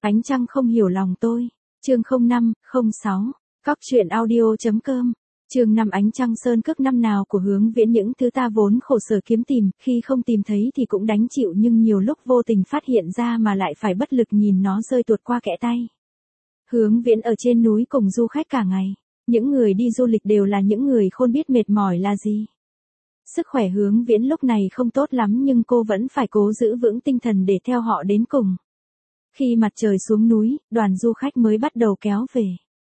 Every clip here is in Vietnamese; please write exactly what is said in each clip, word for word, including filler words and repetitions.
Ánh trăng không hiểu lòng tôi. Chương không năm, không sáu. Cóc truyện audio chấm com. Chương năm Ánh trăng sơn cước năm nào của Hướng Viễn, những thứ ta vốn khổ sở kiếm tìm, khi không tìm thấy thì cũng đành chịu, nhưng nhiều lúc vô tình phát hiện ra mà lại phải bất lực nhìn nó rơi tuột qua kẽ tay. Hướng Viễn ở trên núi cùng du khách cả ngày. Những người đi du lịch đều là những người khôn biết mệt mỏi là gì. Sức khỏe Hướng Viễn lúc này không tốt lắm, nhưng cô vẫn phải cố giữ vững tinh thần để theo họ đến cùng. Khi mặt trời xuống núi, đoàn du khách mới bắt đầu kéo về.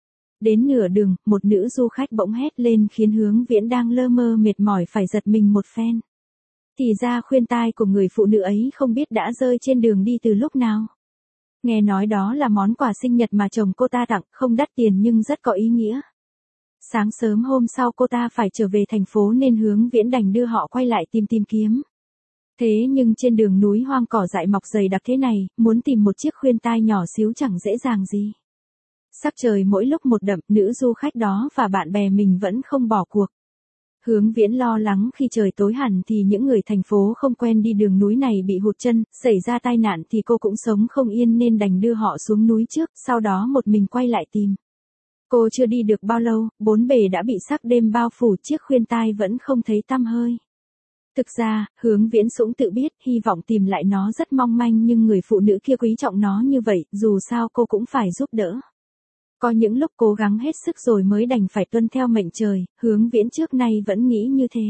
Đến nửa đường, một nữ du khách bỗng hét lên khiến Hướng Viễn đang lơ mơ mệt mỏi phải giật mình một phen. Thì ra khuyên tai của người phụ nữ ấy không biết đã rơi trên đường đi từ lúc nào. Nghe nói đó là món quà sinh nhật mà chồng cô ta tặng, không đắt tiền nhưng rất có ý nghĩa. Sáng sớm hôm sau cô ta phải trở về thành phố nên Hướng Viễn đành đưa họ quay lại tìm tìm kiếm. Thế nhưng trên đường núi hoang cỏ dại mọc dày đặc thế này, muốn tìm một chiếc khuyên tai nhỏ xíu chẳng dễ dàng gì. Sắc trời mỗi lúc một đậm, nữ du khách đó và bạn bè mình vẫn không bỏ cuộc. Hướng Viễn lo lắng khi trời tối hẳn thì những người thành phố không quen đi đường núi này bị hụt chân, xảy ra tai nạn thì cô cũng sống không yên nên đành đưa họ xuống núi trước, sau đó một mình quay lại tìm. Cô chưa đi được bao lâu, bốn bề đã bị sắc đêm bao phủ, chiếc khuyên tai vẫn không thấy tăm hơi. Thực ra, Hướng Viễn cũng tự biết, hy vọng tìm lại nó rất mong manh, nhưng người phụ nữ kia quý trọng nó như vậy, dù sao cô cũng phải giúp đỡ. Có những lúc cố gắng hết sức rồi mới đành phải tuân theo mệnh trời, Hướng Viễn trước nay vẫn nghĩ như thế.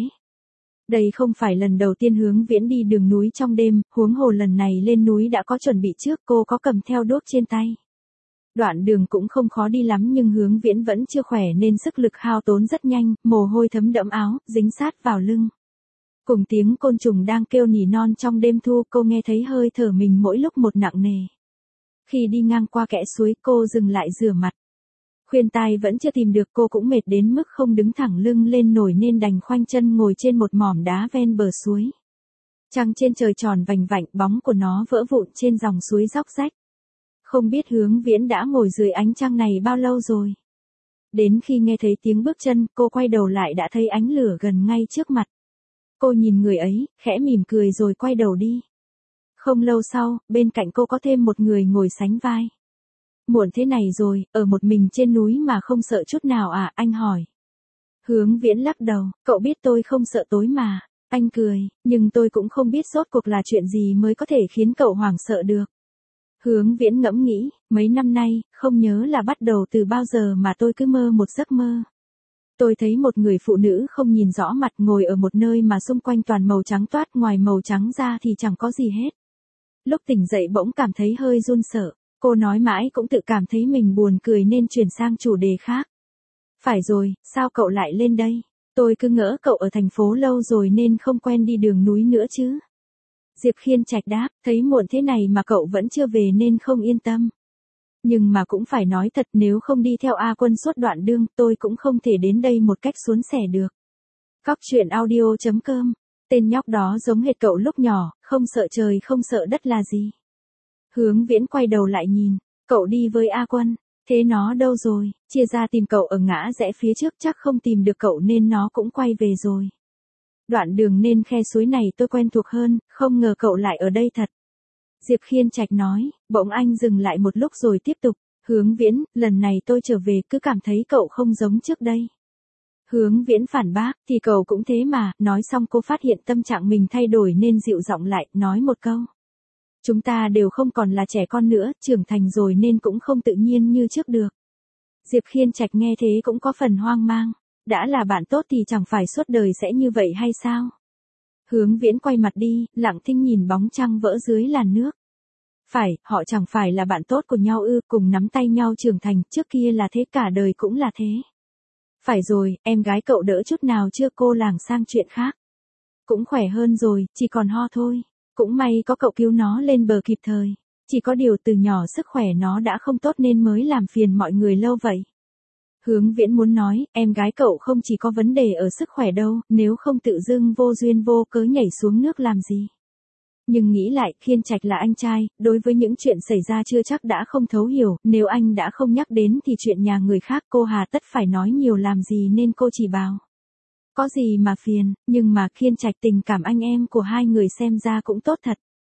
Đây không phải lần đầu tiên Hướng Viễn đi đường núi trong đêm, huống hồ lần này lên núi đã có chuẩn bị trước, cô có cầm theo đuốc trên tay. Đoạn đường cũng không khó đi lắm nhưng Hướng Viễn vẫn chưa khỏe nên sức lực hao tốn rất nhanh, mồ hôi thấm đẫm áo, dính sát vào lưng. Cùng tiếng côn trùng đang kêu nỉ non trong đêm thu, cô nghe thấy hơi thở mình mỗi lúc một nặng nề. Khi đi ngang qua kẽ suối, cô dừng lại rửa mặt. Khuyên tai vẫn chưa tìm được, cô cũng mệt đến mức không đứng thẳng lưng lên nổi nên đành khoanh chân ngồi trên một mỏm đá ven bờ suối. Trăng trên trời tròn vành vạnh, bóng của nó vỡ vụn trên dòng suối róc rách. Không biết Hướng Viễn đã ngồi dưới ánh trăng này bao lâu rồi. Đến khi nghe thấy tiếng bước chân, cô quay đầu lại đã thấy ánh lửa gần ngay trước mặt. Cô nhìn người ấy, khẽ mỉm cười rồi quay đầu đi. Không lâu sau, bên cạnh cô có thêm một người ngồi sánh vai. Muộn thế này rồi, ở một mình trên núi mà không sợ chút nào à, anh hỏi. Hướng Viễn lắc đầu, cậu biết tôi không sợ tối mà. Anh cười, nhưng tôi cũng không biết rốt cuộc là chuyện gì mới có thể khiến cậu hoảng sợ được. Hướng Viễn ngẫm nghĩ, mấy năm nay, không nhớ là bắt đầu từ bao giờ mà tôi cứ mơ một giấc mơ. Tôi thấy một người phụ nữ không nhìn rõ mặt ngồi ở một nơi mà xung quanh toàn màu trắng toát, ngoài màu trắng ra thì chẳng có gì hết. Lúc tỉnh dậy bỗng cảm thấy hơi run sợ, cô nói mãi cũng tự cảm thấy mình buồn cười nên chuyển sang chủ đề khác. Phải rồi, sao cậu lại lên đây? Tôi cứ ngỡ cậu ở thành phố lâu rồi nên không quen đi đường núi nữa chứ. Diệp Khiên Trạch đáp, thấy muộn thế này mà cậu vẫn chưa về nên không yên tâm. Nhưng mà cũng phải nói thật, nếu không đi theo A Quân suốt đoạn đường, tôi cũng không thể đến đây một cách suôn sẻ được. Cóc truyện audio chấm com. Tên nhóc đó giống hệt cậu lúc nhỏ, không sợ trời không sợ đất là gì. Hướng Viễn quay đầu lại nhìn, cậu đi với A Quân, thế nó đâu rồi? Chia ra tìm cậu ở ngã rẽ phía trước, chắc không tìm được cậu nên nó cũng quay về rồi. Đoạn đường nên khe suối này tôi quen thuộc hơn, không ngờ cậu lại ở đây thật. Diệp Khiên Trạch nói, bỗng anh dừng lại một lúc rồi tiếp tục, Hướng Viễn, lần này tôi trở về cứ cảm thấy cậu không giống trước đây. Hướng Viễn phản bác, thì cậu cũng thế mà, nói xong cô phát hiện tâm trạng mình thay đổi nên dịu giọng lại, nói một câu. Chúng ta đều không còn là trẻ con nữa, trưởng thành rồi nên cũng không tự nhiên như trước được. Diệp Khiên Trạch nghe thế cũng có phần hoang mang, đã là bạn tốt thì chẳng phải suốt đời sẽ như vậy hay sao? Hướng Viễn quay mặt đi, lặng thinh nhìn bóng trăng vỡ dưới làn nước. Phải, họ chẳng phải là bạn tốt của nhau ư, cùng nắm tay nhau trưởng thành, trước kia là thế, cả đời cũng là thế. Phải rồi, em gái cậu đỡ chút nào chưa? Cô lảng sang chuyện khác. Cũng khỏe hơn rồi, chỉ còn ho thôi. Cũng may có cậu cứu nó lên bờ kịp thời. Chỉ có điều từ nhỏ sức khỏe nó đã không tốt nên mới làm phiền mọi người lâu vậy. Hướng Viễn muốn nói, em gái cậu không chỉ có vấn đề ở sức khỏe đâu, nếu không tự dưng vô duyên vô cớ nhảy xuống nước làm gì. Nhưng nghĩ lại, Khiên Trạch là anh trai, đối với những chuyện xảy ra chưa chắc đã không thấu hiểu, nếu anh đã không nhắc đến thì chuyện nhà người khác cô hà tất phải nói nhiều làm gì nên cô chỉ bảo. Có gì mà phiền, nhưng mà Khiên Trạch tình cảm anh em của hai người xem ra cũng tốt thật.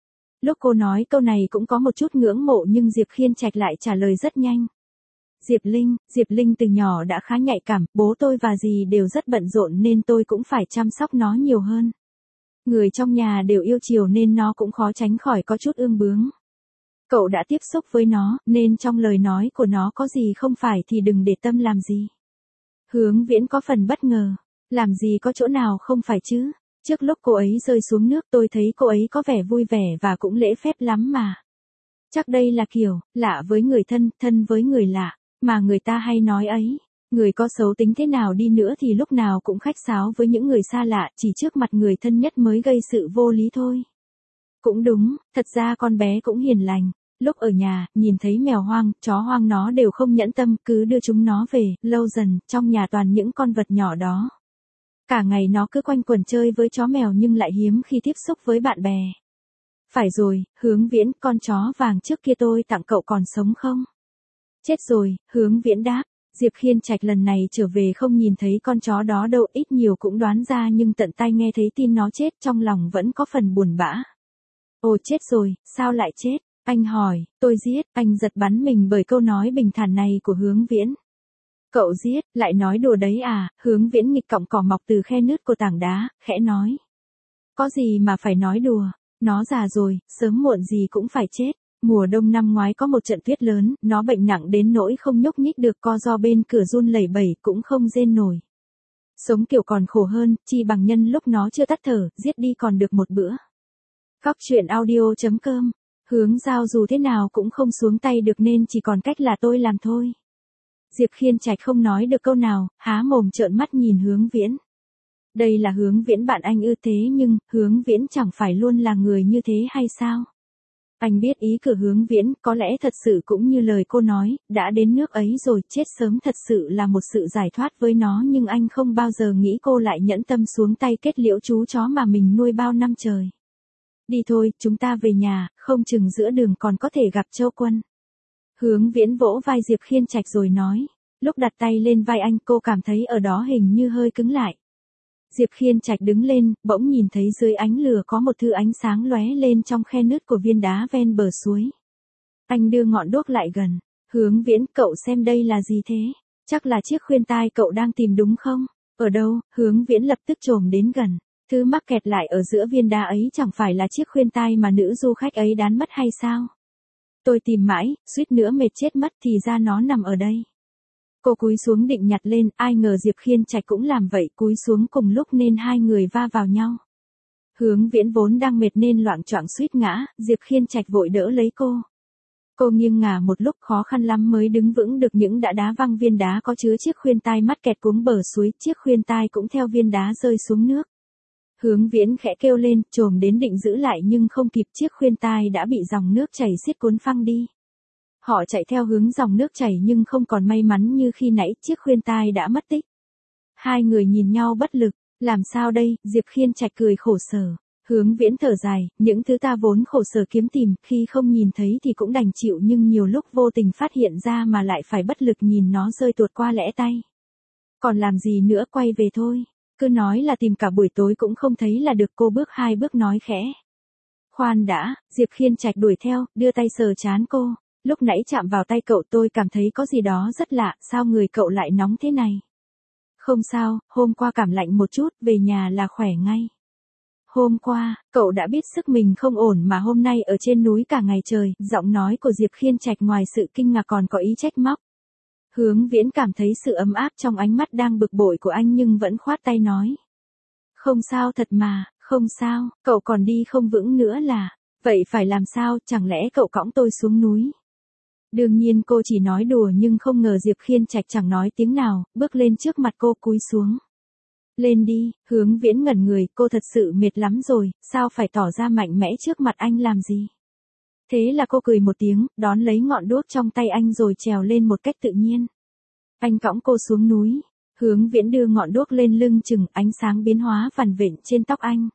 Lúc cô nói câu này cũng có một chút ngưỡng mộ nhưng Diệp Khiên Trạch lại trả lời rất nhanh. Diệp Linh, Diệp Linh từ nhỏ đã khá nhạy cảm, bố tôi và dì đều rất bận rộn nên tôi cũng phải chăm sóc nó nhiều hơn. Người trong nhà đều yêu chiều nên nó cũng khó tránh khỏi có chút ương bướng. Cậu đã tiếp xúc với nó, nên trong lời nói của nó có gì không phải thì đừng để tâm làm gì. Hướng Viễn có phần bất ngờ, làm gì có chỗ nào không phải chứ. Trước lúc cô ấy rơi xuống nước tôi thấy cô ấy có vẻ vui vẻ và cũng lễ phép lắm mà. Chắc đây là kiểu, lạ với người thân, thân với người lạ, mà người ta hay nói ấy. Người có xấu tính thế nào đi nữa thì lúc nào cũng khách sáo với những người xa lạ, chỉ trước mặt người thân nhất mới gây sự vô lý thôi. Cũng đúng, thật ra con bé cũng hiền lành. Lúc ở nhà, nhìn thấy mèo hoang, chó hoang nó đều không nhẫn tâm, cứ đưa chúng nó về, lâu dần, trong nhà toàn những con vật nhỏ đó. Cả ngày nó cứ quanh quẩn chơi với chó mèo nhưng lại hiếm khi tiếp xúc với bạn bè. Phải rồi, Hướng Viễn, con chó vàng trước kia tôi tặng cậu còn sống không? Chết rồi, Hướng Viễn đáp. Diệp Khiên Trạch lần này trở về không nhìn thấy con chó đó đâu, ít nhiều cũng đoán ra nhưng tận tai nghe thấy tin nó chết trong lòng vẫn có phần buồn bã. Ồ chết rồi, sao lại chết? Anh hỏi, tôi giết, anh giật bắn mình bởi câu nói bình thản này của Hướng Viễn. Cậu giết, lại nói đùa đấy à? Hướng Viễn nghịch cọng cỏ mọc từ khe nứt của tảng đá, khẽ nói. Có gì mà phải nói đùa, nó già rồi, sớm muộn gì cũng phải chết. Mùa đông năm ngoái có một trận tuyết lớn, nó bệnh nặng đến nỗi không nhúc nhích được, co ro bên cửa run lẩy bẩy cũng không rên nổi. Sống kiểu còn khổ hơn, chi bằng nhân lúc nó chưa tắt thở, giết đi còn được một bữa. Góc truyện audio chấm com. Hướng Giao dù thế nào cũng không xuống tay được nên chỉ còn cách là tôi làm thôi. Diệp Khiên Trạch không nói được câu nào, há mồm trợn mắt nhìn Hướng Viễn. Đây là Hướng Viễn bạn anh ư? Thế nhưng, Hướng Viễn chẳng phải luôn là người như thế hay sao? Anh biết ý của Hướng Viễn, có lẽ thật sự cũng như lời cô nói, đã đến nước ấy rồi, chết sớm thật sự là một sự giải thoát với nó, nhưng anh không bao giờ nghĩ cô lại nhẫn tâm xuống tay kết liễu chú chó mà mình nuôi bao năm trời. Đi thôi, chúng ta về nhà, không chừng giữa đường còn có thể gặp Châu Quân. Hướng Viễn vỗ vai Diệp Khiên Trạch rồi nói. Lúc đặt tay lên vai anh cô cảm thấy ở đó hình như hơi cứng lại. Diệp Khiên Trạch đứng lên, bỗng nhìn thấy dưới ánh lửa có một thứ ánh sáng lóe lên trong khe nứt của viên đá ven bờ suối. Anh đưa ngọn đuốc lại gần. Hướng Viễn, cậu xem đây là gì thế? Chắc là chiếc khuyên tai cậu đang tìm đúng không? Ở đâu? Hướng Viễn lập tức chồm đến gần. Thứ mắc kẹt lại ở giữa viên đá ấy chẳng phải là chiếc khuyên tai mà nữ du khách ấy đán mất hay sao? Tôi tìm mãi, suýt nữa mệt chết mất thì ra nó nằm ở đây. Cô cúi xuống định nhặt lên, ai ngờ Diệp Khiên Trạch cũng làm vậy, cúi xuống cùng lúc nên hai người va vào nhau. Hướng Viễn vốn đang mệt nên loạng choạng suýt ngã, Diệp Khiên Trạch vội đỡ lấy cô. Cô nghiêng ngả một lúc khó khăn lắm mới đứng vững được, những đã đá văng viên đá có chứa chiếc khuyên tai mắc kẹt cuống bờ suối, chiếc khuyên tai cũng theo viên đá rơi xuống nước. Hướng Viễn khẽ kêu lên, chồm đến định giữ lại nhưng không kịp, chiếc khuyên tai đã bị dòng nước chảy xiết cuốn phăng đi. Họ chạy theo hướng dòng nước chảy nhưng không còn may mắn như khi nãy, chiếc khuyên tai đã mất tích. Hai người nhìn nhau bất lực, làm sao đây? Diệp Khiên Trạch cười khổ sở. Hướng Viễn thở dài, những thứ ta vốn khổ sở kiếm tìm, khi không nhìn thấy thì cũng đành chịu nhưng nhiều lúc vô tình phát hiện ra mà lại phải bất lực nhìn nó rơi tuột qua lẽ tay. Còn làm gì nữa, quay về thôi. Cứ nói là tìm cả buổi tối cũng không thấy là được, cô bước hai bước nói khẽ. Khoan đã, Diệp Khiên Trạch đuổi theo, đưa tay sờ trán cô. Lúc nãy chạm vào tay cậu tôi cảm thấy có gì đó rất lạ, sao người cậu lại nóng thế này? Không sao, hôm qua cảm lạnh một chút, về nhà là khỏe ngay. Hôm qua, cậu đã biết sức mình không ổn mà hôm nay ở trên núi cả ngày trời, giọng nói của Diệp Khiên Trạch ngoài sự kinh ngạc còn có ý trách móc. Hướng Viễn cảm thấy sự ấm áp trong ánh mắt đang bực bội của anh nhưng vẫn khoát tay nói. Không sao thật mà, không sao, cậu còn đi không vững nữa là, vậy phải làm sao, chẳng lẽ cậu cõng tôi xuống núi? Đương nhiên cô chỉ nói đùa nhưng không ngờ Diệp Khiên Trạch chẳng nói tiếng nào, bước lên trước mặt cô cúi xuống. Lên đi, Hướng Viễn ngẩn người, cô thật sự mệt lắm rồi, sao phải tỏ ra mạnh mẽ trước mặt anh làm gì? Thế là cô cười một tiếng, đón lấy ngọn đuốc trong tay anh rồi trèo lên một cách tự nhiên. Anh cõng cô xuống núi, Hướng Viễn đưa ngọn đuốc lên lưng chừng, ánh sáng biến hóa vằn vện trên tóc anh.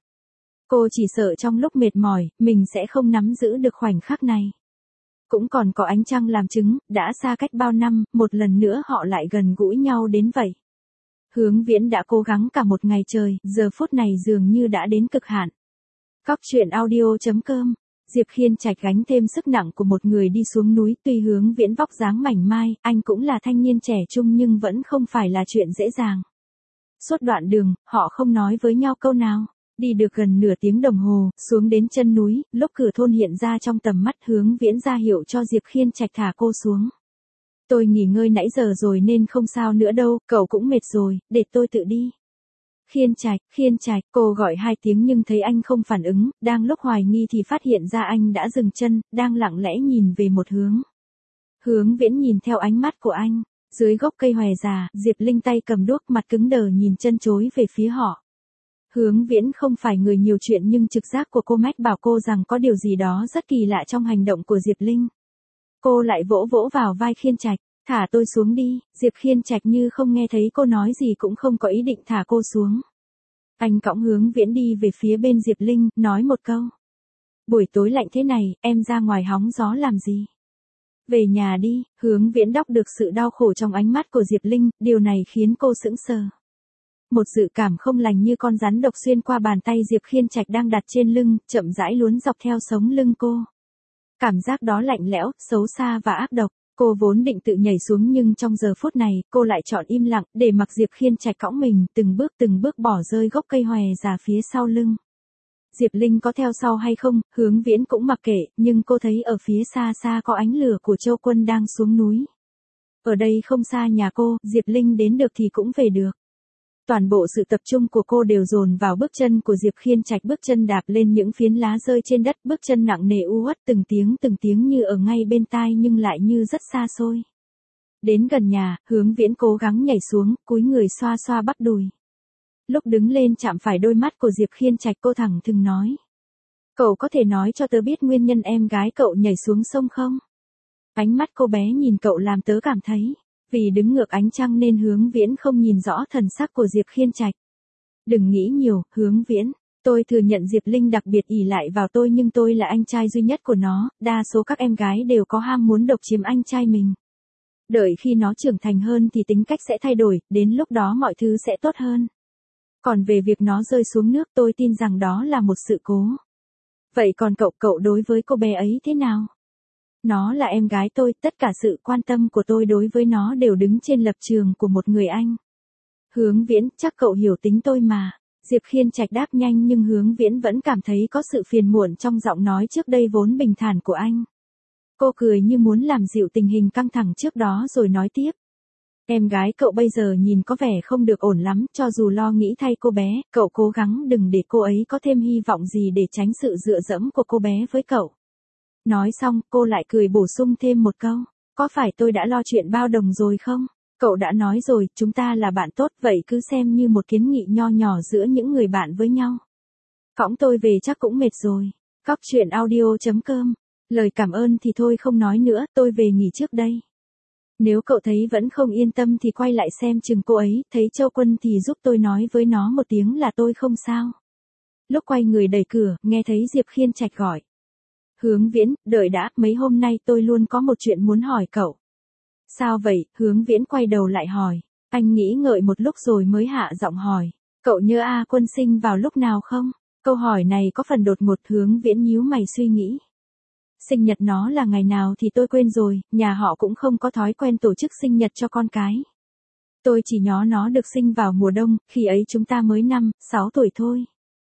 Cô chỉ sợ trong lúc mệt mỏi, mình sẽ không nắm giữ được khoảnh khắc này. Cũng còn có ánh trăng làm chứng, đã xa cách bao năm, một lần nữa họ lại gần gũi nhau đến vậy. Hướng Viễn đã cố gắng cả một ngày trời, giờ phút này dường như đã đến cực hạn. Góc truyện audio chấm com Diệp Khiên Trạch gánh thêm sức nặng của một người đi xuống núi, tuy Hướng Viễn vóc dáng mảnh mai, anh cũng là thanh niên trẻ trung nhưng vẫn không phải là chuyện dễ dàng. Suốt đoạn đường, họ không nói với nhau câu nào. Đi được gần nửa tiếng đồng hồ, xuống đến chân núi, lúc cửa thôn hiện ra trong tầm mắt, Hướng Viễn ra hiệu cho Diệp Khiên Trạch thả cô xuống. Tôi nghỉ ngơi nãy giờ rồi nên không sao nữa đâu, cậu cũng mệt rồi, để tôi tự đi. Khiên Trạch, Khiên Trạch, cô gọi hai tiếng nhưng thấy anh không phản ứng, đang lúc hoài nghi thì phát hiện ra anh đã dừng chân, đang lặng lẽ nhìn về một hướng. Hướng Viễn nhìn theo ánh mắt của anh, dưới gốc cây hòe già, Diệp Linh tay cầm đuốc, mặt cứng đờ nhìn chân chối về phía họ. Hướng Viễn không phải người nhiều chuyện nhưng trực giác của cô mách bảo cô rằng có điều gì đó rất kỳ lạ trong hành động của Diệp Linh. Cô lại vỗ vỗ vào vai Khiên Trạch, thả tôi xuống đi. Diệp Khiên Trạch như không nghe thấy cô nói gì cũng không có ý định thả cô xuống. Anh cõng Hướng Viễn đi về phía bên Diệp Linh, nói một câu. Buổi tối lạnh thế này, em ra ngoài hóng gió làm gì? Về nhà đi. Hướng Viễn đọc được sự đau khổ trong ánh mắt của Diệp Linh, điều này khiến cô sững sờ. Một dự cảm không lành như con rắn độc xuyên qua bàn tay Diệp Khiên Trạch đang đặt trên lưng, chậm rãi luốn dọc theo sống lưng cô. Cảm giác đó lạnh lẽo, xấu xa và ác độc. Cô vốn định tự nhảy xuống nhưng trong giờ phút này, cô lại chọn im lặng, để mặc Diệp Khiên Trạch cõng mình, từng bước từng bước bỏ rơi gốc cây hòe già phía sau lưng. Diệp Linh có theo sau hay không, Hướng Viễn cũng mặc kệ, nhưng cô thấy ở phía xa xa có ánh lửa của Châu Quân đang xuống núi. Ở đây không xa nhà cô, Diệp Linh đến được thì cũng về được. Toàn bộ sự tập trung của cô đều dồn vào bước chân của Diệp Khiên Trạch, bước chân đạp lên những phiến lá rơi trên đất, bước chân nặng nề u uất, từng tiếng từng tiếng như ở ngay bên tai nhưng lại như rất xa xôi. Đến gần nhà, Hướng Viễn cố gắng nhảy xuống, cúi người xoa xoa bắp đùi. Lúc đứng lên chạm phải đôi mắt của Diệp Khiên Trạch, cô thẳng thừng nói. Cậu có thể nói cho tớ biết nguyên nhân em gái cậu nhảy xuống sông không? Ánh mắt cô bé nhìn cậu làm tớ cảm thấy. Vì đứng ngược ánh trăng nên Hướng Viễn không nhìn rõ thần sắc của Diệp Khiên Trạch. Đừng nghĩ nhiều, Hướng Viễn. Tôi thừa nhận Diệp Linh đặc biệt ỷ lại vào tôi nhưng tôi là anh trai duy nhất của nó, đa số các em gái đều có ham muốn độc chiếm anh trai mình. Đợi khi nó trưởng thành hơn thì tính cách sẽ thay đổi, đến lúc đó mọi thứ sẽ tốt hơn. Còn về việc nó rơi xuống nước tôi tin rằng đó là một sự cố. Vậy còn cậu, cậu đối với cô bé ấy thế nào? Nó là em gái tôi, tất cả sự quan tâm của tôi đối với nó đều đứng trên lập trường của một người anh. Hướng Viễn, chắc cậu hiểu tính tôi mà. Diệp Khiên Trạch đáp nhanh nhưng Hướng Viễn vẫn cảm thấy có sự phiền muộn trong giọng nói trước đây vốn bình thản của anh. Cô cười như muốn làm dịu tình hình căng thẳng trước đó rồi nói tiếp. Em gái cậu bây giờ nhìn có vẻ không được ổn lắm, cho dù lo nghĩ thay cô bé, cậu cố gắng đừng để cô ấy có thêm hy vọng gì để tránh sự dựa dẫm của cô bé với cậu. Nói xong, cô lại cười bổ sung thêm một câu. Có phải tôi đã lo chuyện bao đồng rồi không? Cậu đã nói rồi, chúng ta là bạn tốt, vậy cứ xem như một kiến nghị nho nhỏ giữa những người bạn với nhau. Cõng tôi về chắc cũng mệt rồi. Cóc truyện audio chấm com. Lời cảm ơn thì thôi không nói nữa, tôi về nghỉ trước đây. Nếu cậu thấy vẫn không yên tâm thì quay lại xem chừng cô ấy, thấy Châu Quân thì giúp tôi nói với nó một tiếng là tôi không sao. Lúc quay người đẩy cửa, nghe thấy Diệp Khiên Trạch gọi. Hướng Viễn, đợi đã, mấy hôm nay tôi luôn có một chuyện muốn hỏi cậu. Sao vậy? Hướng Viễn quay đầu lại hỏi. Anh nghĩ ngợi một lúc rồi mới hạ giọng hỏi. Cậu nhớ A Quân sinh vào lúc nào không? Câu hỏi này có phần đột ngột. Hướng Viễn nhíu mày suy nghĩ. Sinh nhật nó là ngày nào thì tôi quên rồi, nhà họ cũng không có thói quen tổ chức sinh nhật cho con cái. Tôi chỉ nhớ nó được sinh vào mùa đông, khi ấy chúng ta mới năm, sáu tuổi thôi.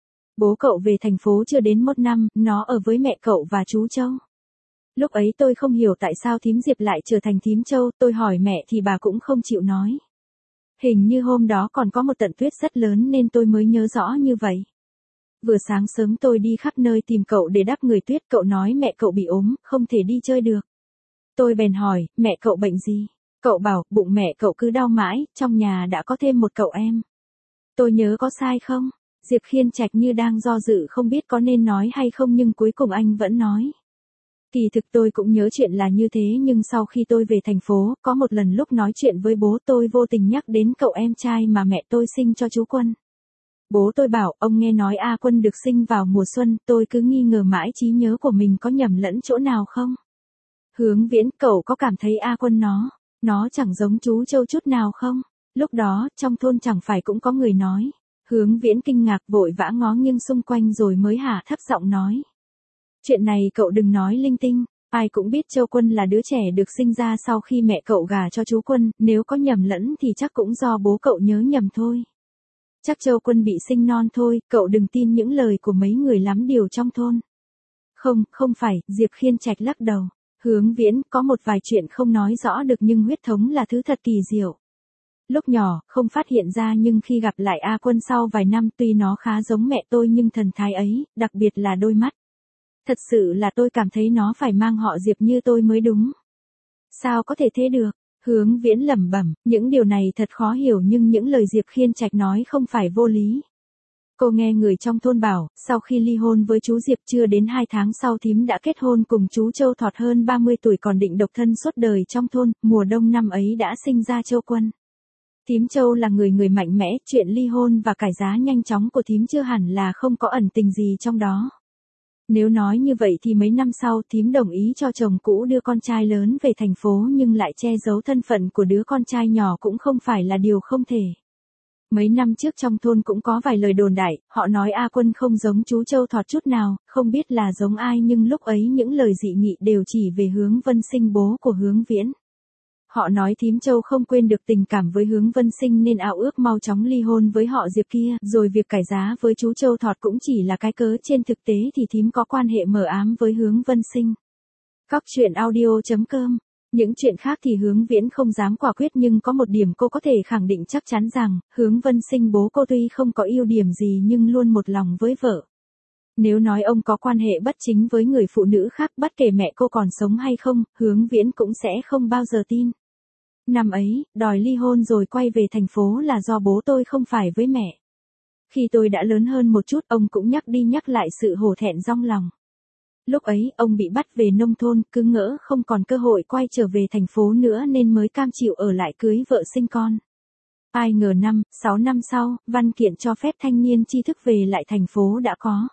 Bố cậu về thành phố chưa đến một năm, nó ở với mẹ cậu và chú Châu. Lúc ấy tôi không hiểu tại sao thím Diệp lại trở thành thím Châu, tôi hỏi mẹ thì bà cũng không chịu nói. Hình như hôm đó còn có một trận tuyết rất lớn nên tôi mới nhớ rõ như vậy. Vừa sáng sớm tôi đi khắp nơi tìm cậu để đắp người tuyết, cậu nói mẹ cậu bị ốm, không thể đi chơi được. Tôi bèn hỏi, mẹ cậu bệnh gì? Cậu bảo, bụng mẹ cậu cứ đau mãi, trong nhà đã có thêm một cậu em. Tôi nhớ có sai không? Diệp Khiên Trạch như đang do dự không biết có nên nói hay không nhưng cuối cùng anh vẫn nói. Kỳ thực tôi cũng nhớ chuyện là như thế nhưng sau khi tôi về thành phố, có một lần lúc nói chuyện với bố tôi vô tình nhắc đến cậu em trai mà mẹ tôi sinh cho chú Quân. Bố tôi bảo, ông nghe nói A Quân được sinh vào mùa xuân, tôi cứ nghi ngờ mãi trí nhớ của mình có nhầm lẫn chỗ nào không? Hướng Viễn, cậu có cảm thấy A Quân nó, nó chẳng giống chú Châu chút nào không? Lúc đó, trong thôn chẳng phải cũng có người nói. Hướng Viễn kinh ngạc vội vã ngó nghiêng xung quanh rồi mới hạ thấp giọng nói. Chuyện này cậu đừng nói linh tinh, ai cũng biết Châu Quân là đứa trẻ được sinh ra sau khi mẹ cậu gả cho chú Quân, nếu có nhầm lẫn thì chắc cũng do bố cậu nhớ nhầm thôi. Chắc Châu Quân bị sinh non thôi, cậu đừng tin những lời của mấy người lắm điều trong thôn. Không, không phải, Diệp Khiên Trạch lắc đầu. Hướng Viễn, có một vài chuyện không nói rõ được nhưng huyết thống là thứ thật kỳ diệu. Lúc nhỏ, không phát hiện ra nhưng khi gặp lại A Quân sau vài năm tuy nó khá giống mẹ tôi nhưng thần thái ấy, đặc biệt là đôi mắt. Thật sự là tôi cảm thấy nó phải mang họ Diệp như tôi mới đúng. Sao có thể thế được? Hướng Viễn lẩm bẩm, những điều này thật khó hiểu nhưng những lời Diệp Khiên Trạch nói không phải vô lý. Cô nghe người trong thôn bảo, sau khi ly hôn với chú Diệp chưa đến hai tháng sau thím đã kết hôn cùng chú Châu Thọt hơn ba mươi tuổi còn định độc thân suốt đời trong thôn, mùa đông năm ấy đã sinh ra Châu Quân. Thím Châu là người người mạnh mẽ, chuyện ly hôn và cải giá nhanh chóng của thím chưa hẳn là không có ẩn tình gì trong đó. Nếu nói như vậy thì mấy năm sau thím đồng ý cho chồng cũ đưa con trai lớn về thành phố nhưng lại che giấu thân phận của đứa con trai nhỏ cũng không phải là điều không thể. Mấy năm trước trong thôn cũng có vài lời đồn đại, họ nói A Quân không giống chú Châu Thọt chút nào, không biết là giống ai nhưng lúc ấy những lời dị nghị đều chỉ về Hướng Vân Sinh bố của Hướng Viễn. Họ nói thím Châu không quên được tình cảm với Hướng Vân Sinh nên ao ước mau chóng ly hôn với họ Diệp kia, rồi việc cải giá với chú Châu Thọt cũng chỉ là cái cớ, trên thực tế thì thím có quan hệ mờ ám với Hướng Vân Sinh. Cóc truyện audio chấm com. Những chuyện khác thì Hướng Viễn không dám quả quyết nhưng có một điểm cô có thể khẳng định chắc chắn rằng, Hướng Vân Sinh bố cô tuy không có ưu điểm gì nhưng luôn một lòng với vợ. Nếu nói ông có quan hệ bất chính với người phụ nữ khác bất kể mẹ cô còn sống hay không, Hướng Viễn cũng sẽ không bao giờ tin. Năm ấy, đòi ly hôn rồi quay về thành phố là do bố tôi không phải với mẹ. Khi tôi đã lớn hơn một chút ông cũng nhắc đi nhắc lại sự hổ thẹn trong lòng. Lúc ấy, ông bị bắt về nông thôn, cứ ngỡ không còn cơ hội quay trở về thành phố nữa nên mới cam chịu ở lại cưới vợ sinh con. Ai ngờ năm, sáu năm sau, văn kiện cho phép thanh niên tri thức về lại thành phố đã có.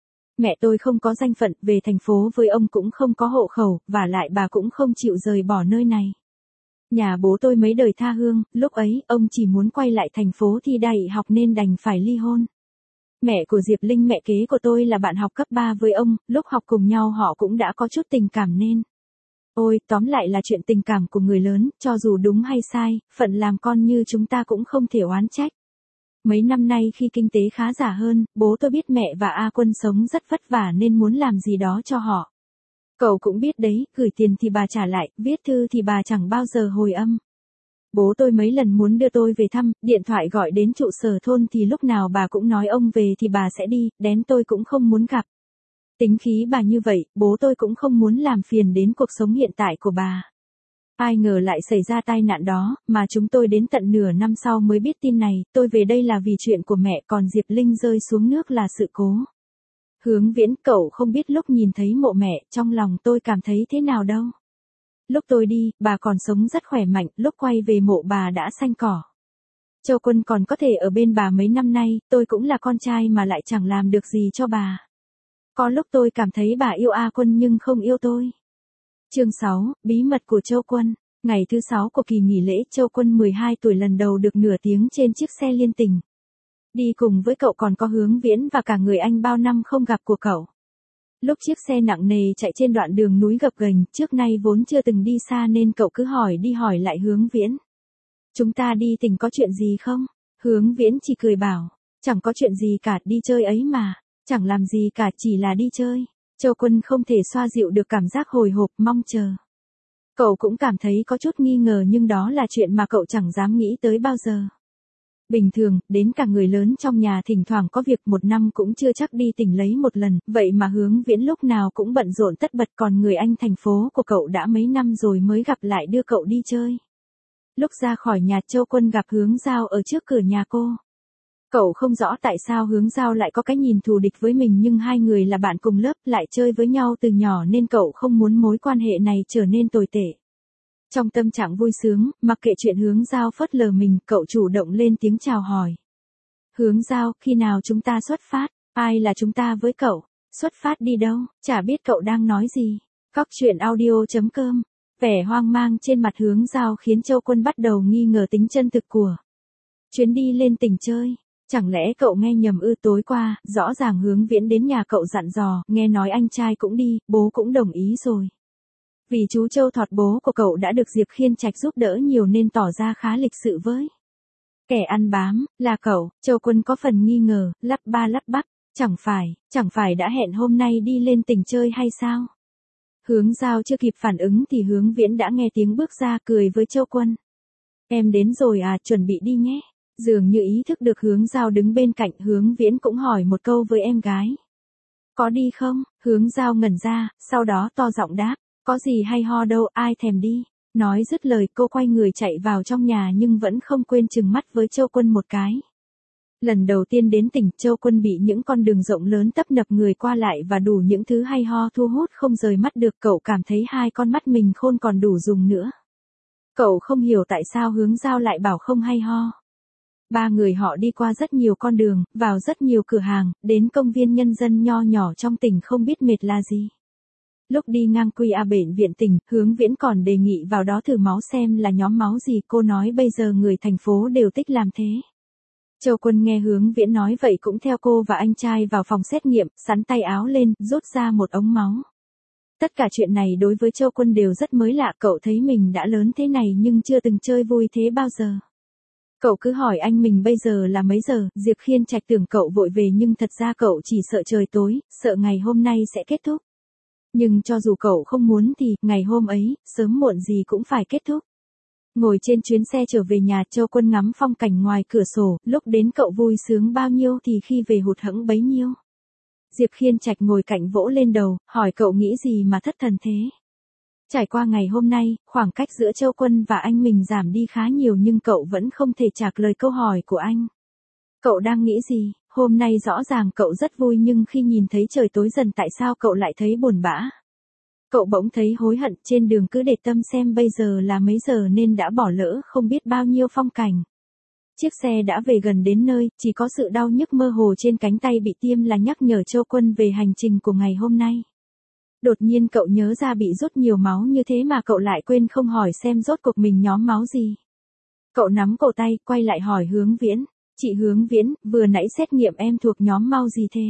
Mẹ tôi không có danh phận, về thành phố với ông cũng không có hộ khẩu, và lại bà cũng không chịu rời bỏ nơi này. Nhà bố tôi mấy đời tha hương, lúc ấy, ông chỉ muốn quay lại thành phố thi đại học nên đành phải ly hôn. Mẹ của Diệp Linh mẹ kế của tôi là bạn học cấp ba với ông, lúc học cùng nhau họ cũng đã có chút tình cảm nên. Ôi, tóm lại là chuyện tình cảm của người lớn, cho dù đúng hay sai, phận làm con như chúng ta cũng không thể oán trách. Mấy năm nay khi kinh tế khá giả hơn, bố tôi biết mẹ và A Quân sống rất vất vả nên muốn làm gì đó cho họ. Cậu cũng biết đấy, gửi tiền thì bà trả lại, viết thư thì bà chẳng bao giờ hồi âm. Bố tôi mấy lần muốn đưa tôi về thăm, điện thoại gọi đến trụ sở thôn thì lúc nào bà cũng nói ông về thì bà sẽ đi, đến tôi cũng không muốn gặp. Tính khí bà như vậy, bố tôi cũng không muốn làm phiền đến cuộc sống hiện tại của bà. Ai ngờ lại xảy ra tai nạn đó, mà chúng tôi đến tận nửa năm sau mới biết tin này, tôi về đây là vì chuyện của mẹ còn Diệp Linh rơi xuống nước là sự cố. Hướng Viễn, cậu không biết lúc nhìn thấy mộ mẹ, trong lòng tôi cảm thấy thế nào đâu. Lúc tôi đi, bà còn sống rất khỏe mạnh, lúc quay về mộ bà đã xanh cỏ. Châu Quân còn có thể ở bên bà mấy năm nay, tôi cũng là con trai mà lại chẳng làm được gì cho bà. Có lúc tôi cảm thấy bà yêu A Quân nhưng không yêu tôi. Chương sáu, bí mật của Châu Quân. Ngày thứ sáu của kỳ nghỉ lễ, Châu Quân mười hai tuổi lần đầu được nửa tiếng trên chiếc xe liên tình. Đi cùng với cậu còn có Hướng Viễn và cả người anh bao năm không gặp của cậu. Lúc chiếc xe nặng nề chạy trên đoạn đường núi gập ghềnh, trước nay vốn chưa từng đi xa nên cậu cứ hỏi đi hỏi lại Hướng Viễn. Chúng ta đi tỉnh có chuyện gì không? Hướng Viễn chỉ cười bảo, chẳng có chuyện gì cả, đi chơi ấy mà, chẳng làm gì cả, chỉ là đi chơi. Châu Quân không thể xoa dịu được cảm giác hồi hộp mong chờ. Cậu cũng cảm thấy có chút nghi ngờ nhưng đó là chuyện mà cậu chẳng dám nghĩ tới bao giờ. Bình thường, đến cả người lớn trong nhà thỉnh thoảng có việc một năm cũng chưa chắc đi tỉnh lấy một lần, vậy mà Hướng Viễn lúc nào cũng bận rộn tất bật còn người anh thành phố của cậu đã mấy năm rồi mới gặp lại đưa cậu đi chơi. Lúc ra khỏi nhà Châu Quân gặp Hướng Giao ở trước cửa nhà cô. Cậu không rõ tại sao Hướng Giao lại có cái nhìn thù địch với mình nhưng hai người là bạn cùng lớp lại chơi với nhau từ nhỏ nên cậu không muốn mối quan hệ này trở nên tồi tệ. Trong tâm trạng vui sướng, mặc kệ chuyện Hướng Giao phớt lờ mình, cậu chủ động lên tiếng chào hỏi. Hướng Giao, khi nào chúng ta xuất phát? Ai là chúng ta với cậu? Xuất phát đi đâu? Chả biết cậu đang nói gì. Cóc truyện audio chấm com. Vẻ hoang mang trên mặt Hướng Giao khiến Châu Quân bắt đầu nghi ngờ tính chân thực của chuyến đi lên tỉnh chơi. Chẳng lẽ cậu nghe nhầm ư? Tối qua, rõ ràng Hướng Viễn đến nhà cậu dặn dò, nghe nói anh trai cũng đi, bố cũng đồng ý rồi. Vì chú Châu Thọt bố của cậu đã được Diệp Khiên Trạch giúp đỡ nhiều nên tỏ ra khá lịch sự với kẻ ăn bám, là cậu. Châu Quân có phần nghi ngờ, lắp ba lắp bắp, chẳng phải, chẳng phải đã hẹn hôm nay đi lên tỉnh chơi hay sao? Hướng Giao chưa kịp phản ứng thì Hướng Viễn đã nghe tiếng bước ra, cười với Châu Quân. Em đến rồi à, chuẩn bị đi nhé. Dường như ý thức được Hướng Giao đứng bên cạnh, Hướng Viễn cũng hỏi một câu với em gái. Có đi không? Hướng Giao ngẩn ra, sau đó to giọng đáp. Có gì hay ho đâu, ai thèm đi. Nói dứt lời cô quay người chạy vào trong nhà nhưng vẫn không quên trừng mắt với Châu Quân một cái. Lần đầu tiên đến tỉnh, Châu Quân bị những con đường rộng lớn tấp nập người qua lại và đủ những thứ hay ho thu hút không rời mắt được. Cậu cảm thấy hai con mắt mình khôn còn đủ dùng nữa. Cậu không hiểu tại sao Hướng Giao lại bảo không hay ho. Ba người họ đi qua rất nhiều con đường, vào rất nhiều cửa hàng, đến công viên nhân dân nho nhỏ trong tỉnh không biết mệt là gì. Lúc đi ngang quy a bệnh viện tỉnh, Hướng Viễn còn đề nghị vào đó thử máu xem là nhóm máu gì. Cô nói bây giờ người thành phố đều thích làm thế. Châu Quân nghe Hướng Viễn nói vậy cũng theo cô và anh trai vào phòng xét nghiệm, sắn tay áo lên, rút ra một ống máu. Tất cả chuyện này đối với Châu Quân đều rất mới lạ, cậu thấy mình đã lớn thế này nhưng chưa từng chơi vui thế bao giờ. Cậu cứ hỏi anh mình bây giờ là mấy giờ, Diệp Khiên Trạch tưởng cậu vội về nhưng thật ra cậu chỉ sợ trời tối, sợ ngày hôm nay sẽ kết thúc. Nhưng cho dù cậu không muốn thì, ngày hôm ấy, sớm muộn gì cũng phải kết thúc. Ngồi trên chuyến xe trở về nhà, Châu Quân ngắm phong cảnh ngoài cửa sổ, lúc đến cậu vui sướng bao nhiêu thì khi về hụt hẫng bấy nhiêu. Diệp Khiên Trạch ngồi cạnh vỗ lên đầu, hỏi cậu nghĩ gì mà thất thần thế. Trải qua ngày hôm nay, khoảng cách giữa Châu Quân và anh mình giảm đi khá nhiều nhưng cậu vẫn không thể trả lời câu hỏi của anh. Cậu đang nghĩ gì? Hôm nay rõ ràng cậu rất vui nhưng khi nhìn thấy trời tối dần tại sao cậu lại thấy buồn bã? Cậu bỗng thấy hối hận, trên đường cứ để tâm xem bây giờ là mấy giờ nên đã bỏ lỡ không biết bao nhiêu phong cảnh. Chiếc xe đã về gần đến nơi, chỉ có sự đau nhức mơ hồ trên cánh tay bị tiêm là nhắc nhở Châu Quân về hành trình của ngày hôm nay. Đột nhiên cậu nhớ ra bị rút nhiều máu như thế mà cậu lại quên không hỏi xem rốt cuộc mình nhóm máu gì. Cậu nắm cổ tay, quay lại hỏi Hướng Viễn. Chị Hướng Viễn, vừa nãy xét nghiệm em thuộc nhóm máu gì thế?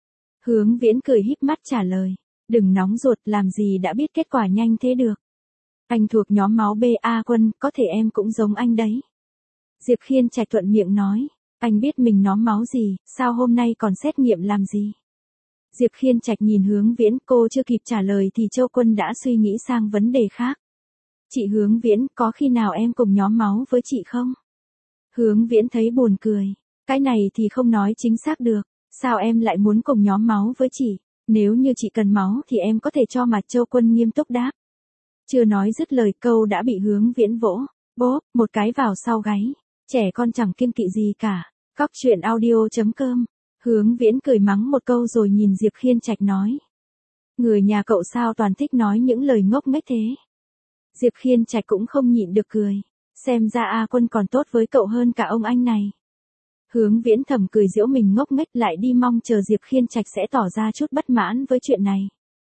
Hướng Viễn cười híp mắt trả lời. Đừng nóng ruột, làm gì đã biết kết quả nhanh thế được. Anh thuộc nhóm máu B A Quân, có thể em cũng giống anh đấy. Diệp Khiên Trạch thuận miệng nói. Anh biết mình nhóm máu gì, sao hôm nay còn xét nghiệm làm gì? Diệp Khiên Trạch nhìn Hướng Viễn, cô chưa kịp trả lời thì Châu Quân đã suy nghĩ sang vấn đề khác. Chị Hướng Viễn, có khi nào em cùng nhóm máu với chị không? Hướng Viễn thấy buồn cười. Cái này thì không nói chính xác được. Sao em lại muốn cùng nhóm máu với chị? Nếu như chị cần máu thì em có thể cho mà. Châu Quân nghiêm túc đáp. Chưa nói dứt lời câu đã bị Hướng Viễn vỗ. Bốp, một cái vào sau gáy. Trẻ con chẳng kiêng kỵ gì cả. Cóc truyện audio chấm com. Hướng Viễn cười mắng một câu rồi nhìn Diệp Khiên Trạch nói. Người nhà cậu sao toàn thích nói những lời ngốc nghếch thế? Diệp Khiên Trạch cũng không nhịn được cười. Xem ra A Quân còn tốt với cậu hơn cả ông anh này. Hướng Viễn thầm cười giễu mình ngốc nghếch lại đi mong chờ Diệp Khiên Trạch sẽ tỏ ra chút bất mãn với chuyện này.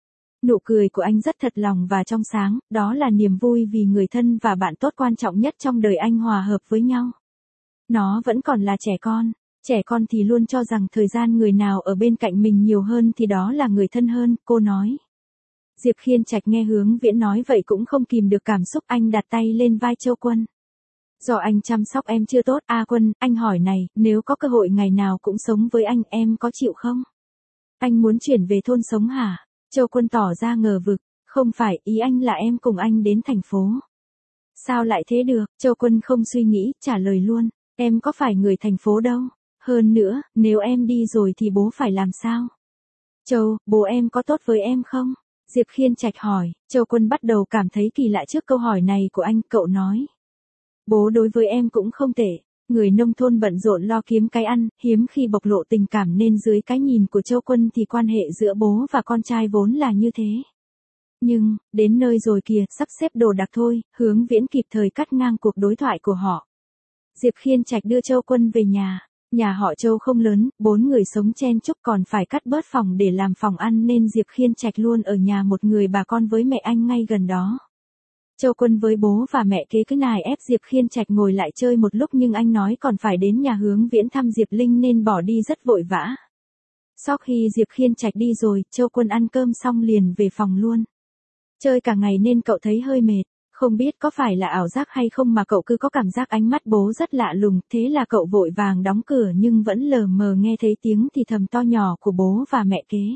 Nụ cười của anh rất thật lòng và trong sáng, đó là niềm vui vì người thân và bạn tốt quan trọng nhất trong đời anh hòa hợp với nhau. Nó vẫn còn là trẻ con, trẻ con thì luôn cho rằng thời gian người nào ở bên cạnh mình nhiều hơn thì đó là người thân hơn, cô nói. Diệp Khiên Trạch nghe Hướng Viễn nói vậy cũng không kìm được cảm xúc, anh đặt tay lên vai Châu Quân. Do anh chăm sóc em chưa tốt, A Quân, anh hỏi này, nếu có cơ hội ngày nào cũng sống với anh, em có chịu không? Anh muốn chuyển về thôn sống hả? Châu Quân tỏ ra ngờ vực, không phải, ý anh là em cùng anh đến thành phố. Sao lại thế được? Châu Quân không suy nghĩ, trả lời luôn, em có phải người thành phố đâu. Hơn nữa, nếu em đi rồi thì bố phải làm sao? Châu, bố em có tốt với em không? Diệp Khiên Trạch hỏi. Châu Quân bắt đầu cảm thấy kỳ lạ trước câu hỏi này của anh, cậu nói. Bố đối với em cũng không tệ. Người nông thôn bận rộn lo kiếm cái ăn, hiếm khi bộc lộ tình cảm nên dưới cái nhìn của Châu Quân thì quan hệ giữa bố và con trai vốn là như thế. Nhưng, đến nơi rồi kìa, sắp xếp đồ đạc thôi, Hướng Viễn kịp thời cắt ngang cuộc đối thoại của họ. Diệp Khiên Trạch đưa Châu Quân về nhà. Nhà họ Châu không lớn, bốn người sống chen chúc còn phải cắt bớt phòng để làm phòng ăn nên Diệp Khiên Trạch luôn ở nhà một người bà con với mẹ anh ngay gần đó. Châu Quân với bố và mẹ kế cứ nài ép Diệp Khiên Trạch ngồi lại chơi một lúc nhưng anh nói còn phải đến nhà Hướng Viễn thăm Diệp Linh nên bỏ đi rất vội vã. Sau khi Diệp Khiên Trạch đi rồi, Châu Quân ăn cơm xong liền về phòng luôn. Chơi cả ngày nên cậu thấy hơi mệt, không biết có phải là ảo giác hay không mà cậu cứ có cảm giác ánh mắt bố rất lạ lùng, thế là cậu vội vàng đóng cửa nhưng vẫn lờ mờ nghe thấy tiếng thì thầm to nhỏ của bố và mẹ kế.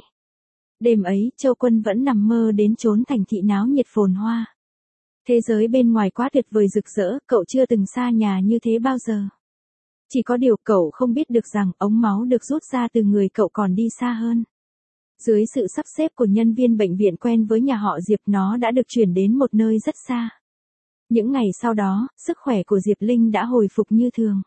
Đêm ấy, Châu Quân vẫn nằm mơ đến chốn thành thị náo nhiệt phồn hoa. Thế giới bên ngoài quá tuyệt vời rực rỡ, cậu chưa từng xa nhà như thế bao giờ. Chỉ có điều cậu không biết được rằng ống máu được rút ra từ người cậu còn đi xa hơn. Dưới sự sắp xếp của nhân viên bệnh viện quen với nhà họ Diệp, nó đã được chuyển đến một nơi rất xa. Những ngày sau đó, sức khỏe của Diệp Linh đã hồi phục như thường.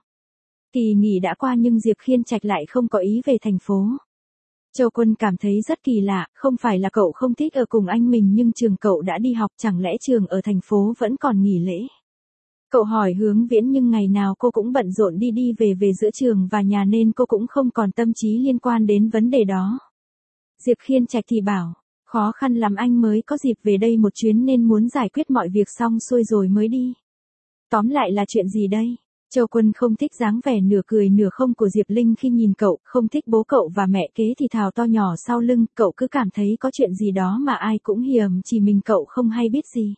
Kỳ nghỉ đã qua nhưng Diệp Khiên Trạch lại không có ý về thành phố. Châu Quân cảm thấy rất kỳ lạ, không phải là cậu không thích ở cùng anh mình nhưng trường cậu đã đi học, chẳng lẽ trường ở thành phố vẫn còn nghỉ lễ. Cậu hỏi Hướng Viễn nhưng ngày nào cô cũng bận rộn đi đi về về giữa trường và nhà nên cô cũng không còn tâm trí liên quan đến vấn đề đó. Diệp Khiên Trạch thì bảo, khó khăn lắm anh mới có dịp về đây một chuyến nên muốn giải quyết mọi việc xong xuôi rồi mới đi. Tóm lại là chuyện gì đây? Châu Quân không thích dáng vẻ nửa cười nửa không của Diệp Linh khi nhìn cậu, không thích bố cậu và mẹ kế thì thào to nhỏ sau lưng, cậu cứ cảm thấy có chuyện gì đó mà ai cũng hiềm, chỉ mình cậu không hay biết gì.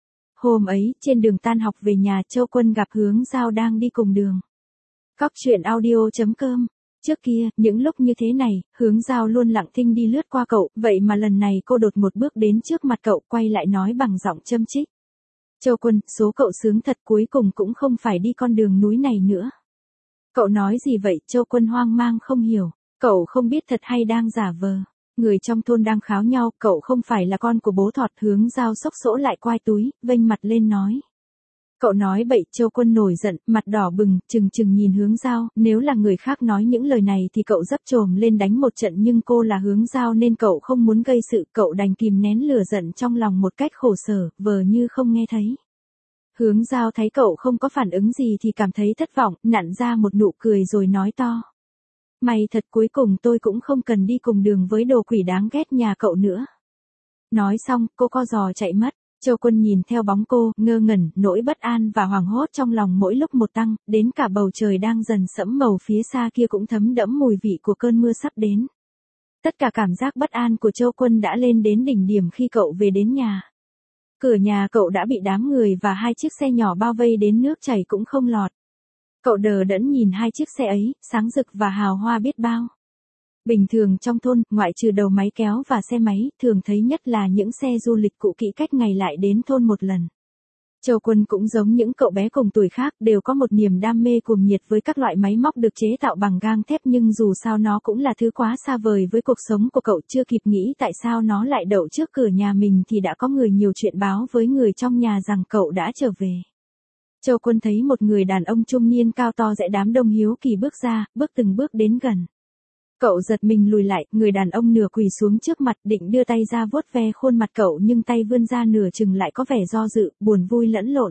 Hôm ấy, trên đường tan học về nhà, Châu Quân gặp Hướng Giao đang đi cùng đường. Cóc truyện audio chấm com. Trước kia, những lúc như thế này, Hướng Giao luôn lặng thinh đi lướt qua cậu, vậy mà lần này cô đột một bước đến trước mặt cậu, quay lại nói bằng giọng châm chích. Châu Quân, số cậu sướng thật, cuối cùng cũng không phải đi con đường núi này nữa. Cậu nói gì vậy? Châu Quân hoang mang không hiểu, cậu không biết thật hay đang giả vờ. Người trong thôn đang kháo nhau, cậu không phải là con của bố Thọt. Hướng Giao xốc xỗ lại quai túi, vênh mặt lên nói. Cậu nói bậy. Châu Quân nổi giận, mặt đỏ bừng, chừng chừng nhìn Hướng Giao, nếu là người khác nói những lời này thì cậu dấp chồm lên đánh một trận nhưng cô là Hướng Giao nên cậu không muốn gây sự, cậu đành kìm nén lửa giận trong lòng một cách khổ sở, vờ như không nghe thấy. Hướng Giao thấy cậu không có phản ứng gì thì cảm thấy thất vọng, nặn ra một nụ cười rồi nói to. May thật, cuối cùng tôi cũng không cần đi cùng đường với đồ quỷ đáng ghét nhà cậu nữa. Nói xong, cô co giò chạy mất. Châu Quân nhìn theo bóng cô, ngơ ngẩn, nỗi bất an và hoảng hốt trong lòng mỗi lúc một tăng, đến cả bầu trời đang dần sẫm màu phía xa kia cũng thấm đẫm mùi vị của cơn mưa sắp đến. Tất cả cảm giác bất an của Châu Quân đã lên đến đỉnh điểm khi cậu về đến nhà. Cửa nhà cậu đã bị đám người và hai chiếc xe nhỏ bao vây đến nước chảy cũng không lọt. Cậu đờ đẫn nhìn hai chiếc xe ấy, sáng rực và hào hoa biết bao. Bình thường trong thôn, ngoại trừ đầu máy kéo và xe máy, thường thấy nhất là những xe du lịch cũ kỹ cách ngày lại đến thôn một lần. Châu Quân cũng giống những cậu bé cùng tuổi khác, đều có một niềm đam mê cuồng nhiệt với các loại máy móc được chế tạo bằng gang thép nhưng dù sao nó cũng là thứ quá xa vời với cuộc sống của cậu. Chưa kịp nghĩ tại sao nó lại đậu trước cửa nhà mình thì đã có người nhiều chuyện báo với người trong nhà rằng cậu đã trở về. Châu Quân thấy một người đàn ông trung niên cao to dễ đám đông hiếu kỳ bước ra, bước từng bước đến gần. Cậu giật mình lùi lại, người đàn ông nửa quỳ xuống trước mặt định đưa tay ra vuốt ve khuôn mặt cậu nhưng tay vươn ra nửa chừng lại có vẻ do dự, buồn vui lẫn lộn.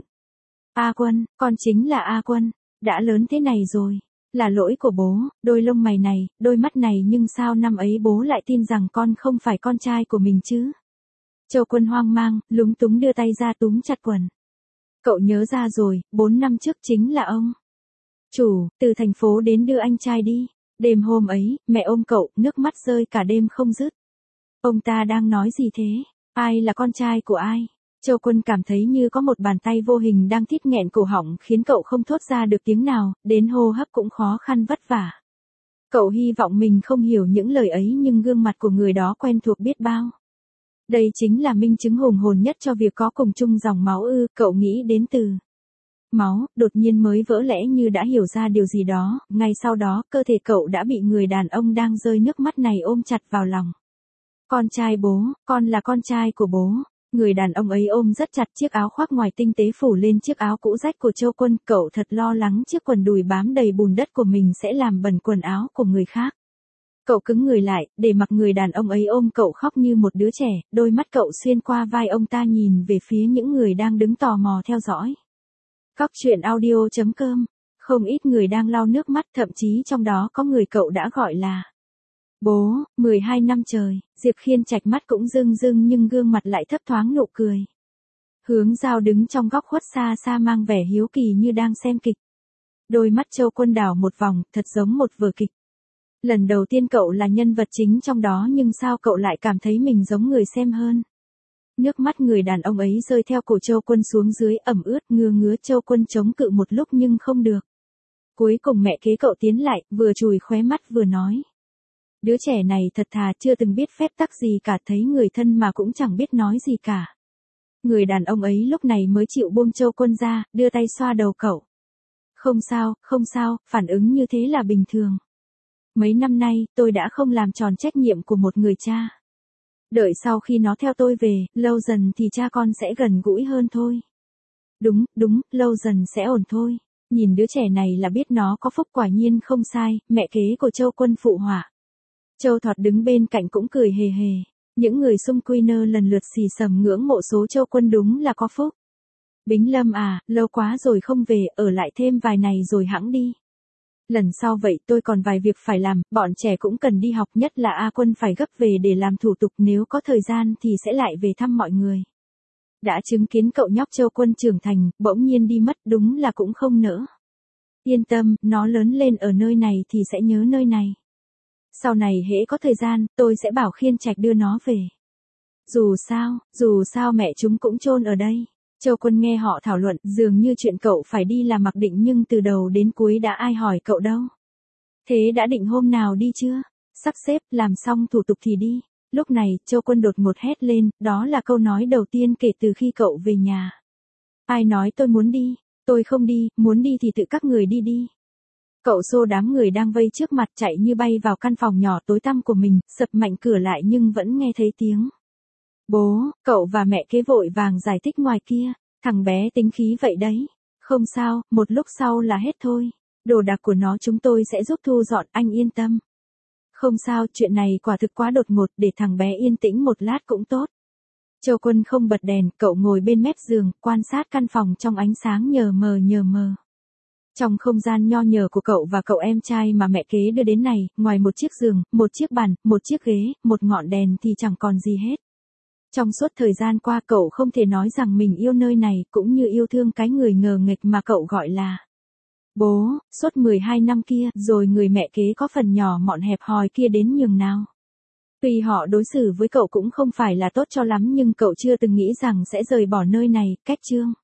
A Quân, con chính là A Quân, đã lớn thế này rồi, là lỗi của bố, đôi lông mày này, đôi mắt này nhưng sao năm ấy bố lại tin rằng con không phải con trai của mình chứ? Châu Quân hoang mang, lúng túng đưa tay ra túm chặt quần. Cậu nhớ ra rồi, bốn năm trước chính là ông chủ, từ thành phố đến đưa anh trai đi. Đêm hôm ấy, mẹ ôm cậu, nước mắt rơi cả đêm không dứt. Ông ta đang nói gì thế? Ai là con trai của ai? Châu Quân cảm thấy như có một bàn tay vô hình đang thít nghẹn cổ họng khiến cậu không thốt ra được tiếng nào, đến hô hấp cũng khó khăn vất vả. Cậu hy vọng mình không hiểu những lời ấy nhưng gương mặt của người đó quen thuộc biết bao. Đây chính là minh chứng hùng hồn nhất cho việc có cùng chung dòng máu ư, cậu nghĩ đến từ máu, đột nhiên mới vỡ lẽ như đã hiểu ra điều gì đó, ngay sau đó, cơ thể cậu đã bị người đàn ông đang rơi nước mắt này ôm chặt vào lòng. Con trai bố, con là con trai của bố. Người đàn ông ấy ôm rất chặt chiếc áo khoác ngoài tinh tế phủ lên chiếc áo cũ rách của Châu Quân, cậu thật lo lắng chiếc quần đùi bám đầy bùn đất của mình sẽ làm bẩn quần áo của người khác. Cậu cứng người lại, để mặc người đàn ông ấy ôm cậu khóc như một đứa trẻ, đôi mắt cậu xuyên qua vai ông ta nhìn về phía những người đang đứng tò mò theo dõi. Cóc truyện audio chấm com, không ít người đang lau nước mắt, thậm chí trong đó có người cậu đã gọi là bố. Mười hai năm trời, Diệp Khiên Trạch mắt cũng rưng rưng nhưng gương mặt lại thấp thoáng nụ cười. Hướng Giao đứng trong góc khuất xa xa mang vẻ hiếu kỳ như đang xem kịch. Đôi mắt Châu Quân đảo một vòng, thật giống một vở kịch. Lần đầu tiên cậu là nhân vật chính trong đó nhưng sao cậu lại cảm thấy mình giống người xem hơn. Nước mắt người đàn ông ấy rơi theo cổ Châu Quân xuống dưới ẩm ướt ngứa ngứa. Châu Quân chống cự một lúc nhưng không được. Cuối cùng mẹ kế cậu tiến lại, vừa chùi khóe mắt vừa nói. Đứa trẻ này thật thà chưa từng biết phép tắc gì cả, thấy người thân mà cũng chẳng biết nói gì cả. Người đàn ông ấy lúc này mới chịu buông Châu Quân ra, đưa tay xoa đầu cậu. Không sao, không sao, phản ứng như thế là bình thường. Mấy năm nay, tôi đã không làm tròn trách nhiệm của một người cha. Đợi sau khi nó theo tôi về, lâu dần thì cha con sẽ gần gũi hơn thôi. Đúng, đúng, lâu dần sẽ ổn thôi. Nhìn đứa trẻ này là biết nó có phúc, quả nhiên không sai, mẹ kế của Châu Quân phụ họa. Châu Thọt đứng bên cạnh cũng cười hề hề. Những người xung quanh nơ lần lượt xì xầm ngưỡng mộ số Châu Quân đúng là có phúc. Bính Lâm à, lâu quá rồi không về, ở lại thêm vài ngày rồi hẵng đi. Lần sau vậy tôi còn vài việc phải làm, bọn trẻ cũng cần đi học, nhất là A Quân phải gấp về để làm thủ tục, nếu có thời gian thì sẽ lại về thăm mọi người. Đã chứng kiến cậu nhóc Châu Quân trưởng thành, bỗng nhiên đi mất đúng là cũng không nỡ. Yên tâm, nó lớn lên ở nơi này thì sẽ nhớ nơi này. Sau này hễ có thời gian, tôi sẽ bảo Khiên Trạch đưa nó về. Dù sao, dù sao mẹ chúng cũng chôn ở đây. Châu Quân nghe họ thảo luận, dường như chuyện cậu phải đi là mặc định nhưng từ đầu đến cuối đã ai hỏi cậu đâu. Thế đã định hôm nào đi chưa? Sắp xếp, làm xong thủ tục thì đi. Lúc này, Châu Quân đột ngột hét lên, đó là câu nói đầu tiên kể từ khi cậu về nhà. Ai nói tôi muốn đi? Tôi không đi, muốn đi thì tự các người đi đi. Cậu xô đám người đang vây trước mặt chạy như bay vào căn phòng nhỏ tối tăm của mình, sập mạnh cửa lại nhưng vẫn nghe thấy tiếng. Bố, cậu và mẹ kế vội vàng giải thích ngoài kia, thằng bé tính khí vậy đấy. Không sao, một lúc sau là hết thôi. Đồ đạc của nó chúng tôi sẽ giúp thu dọn, anh yên tâm. Không sao, chuyện này quả thực quá đột ngột, để thằng bé yên tĩnh một lát cũng tốt. Châu Quân không bật đèn, cậu ngồi bên mép giường, quan sát căn phòng trong ánh sáng nhờ mờ nhờ mờ. Trong không gian nho nhờ của cậu và cậu em trai mà mẹ kế đưa đến này, ngoài một chiếc giường, một chiếc bàn, một chiếc ghế, một ngọn đèn thì chẳng còn gì hết. Trong suốt thời gian qua cậu không thể nói rằng mình yêu nơi này, cũng như yêu thương cái người ngờ nghệch mà cậu gọi là bố. Suốt mười hai năm kia, rồi người mẹ kế có phần nhỏ mọn hẹp hòi kia đến nhường nào. Tuy họ đối xử với cậu cũng không phải là tốt cho lắm nhưng cậu chưa từng nghĩ rằng sẽ rời bỏ nơi này. Cách chương